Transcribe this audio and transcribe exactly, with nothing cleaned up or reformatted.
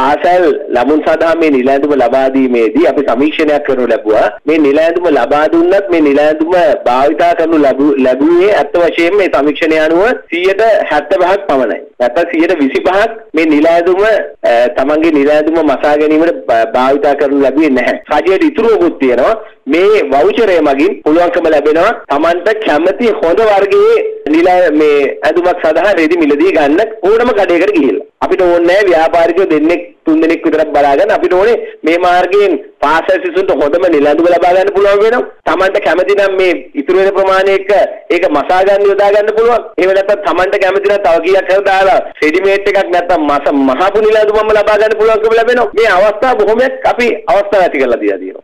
පාසල් ළමුන් සඳහා මේ නිල ඇඳුම ලබා දීමේදී අපි සමීක්ෂණයක් කරනු ලැබුවා. මේ නිල ඇඳුම ලබා දුන්නත් මේ නිල ඇඳුම භාවිතා කරනු ලැබුවේ අත් වශයෙන්ම මේ සමීක්ෂණය අනුව සියයට හැත්තෑ පහක් පමණයි. නැත්නම් සියයට විසිපහක් මේ නිල ඇඳුම තමන්ගේ නිල ඇඳුම මසා ගැනීමට භාවිතා කරනු ලැබුවේ නැහැ. රජයට ඉතුරුකුත් තියෙනවා. මේ වවුචරය මගින් පුළුවන්කම ලැබෙනවා තමන්ට කැමති හොඳ වර්ගයේ නිල මේ ඇඳුමක් සඳහා රෙදි මිලදී ගන්න ඕනම කඩේකට ගිහිල්ලා. අපිට ඕනේ නැහැ ව්‍යාපාරිකයෝ දෙන්නෙක් තුන් දෙනෙක් විතරක් බලාගෙන අපිට ඕනේ මේ මාර්ගයෙන් පාසල් සිසුන්ට හොඳම නිල ඇඳුම ලබා ගන්න පුළුවන් වෙනවා. තමන්ට කැමති නම් මේ ඉතුරු වෙන ප්‍රමාණයක ඒක මසා ගන්න යොදා ගන්න පුළුවන්. එහෙම නැත්නම් තමන්ට කැමති නම් තව කීයක් හරි දාලා රෙඩිමේඩ් එකක් නැත්නම් මස මහපු නිල ඇඳුමම ලබා ගන්න පුළුවන්කම ලැබෙනවා. මේ අවස්ථා බොහොමයක් අපි අවස්ථා ඇති කරලා දීලා තියෙනවා.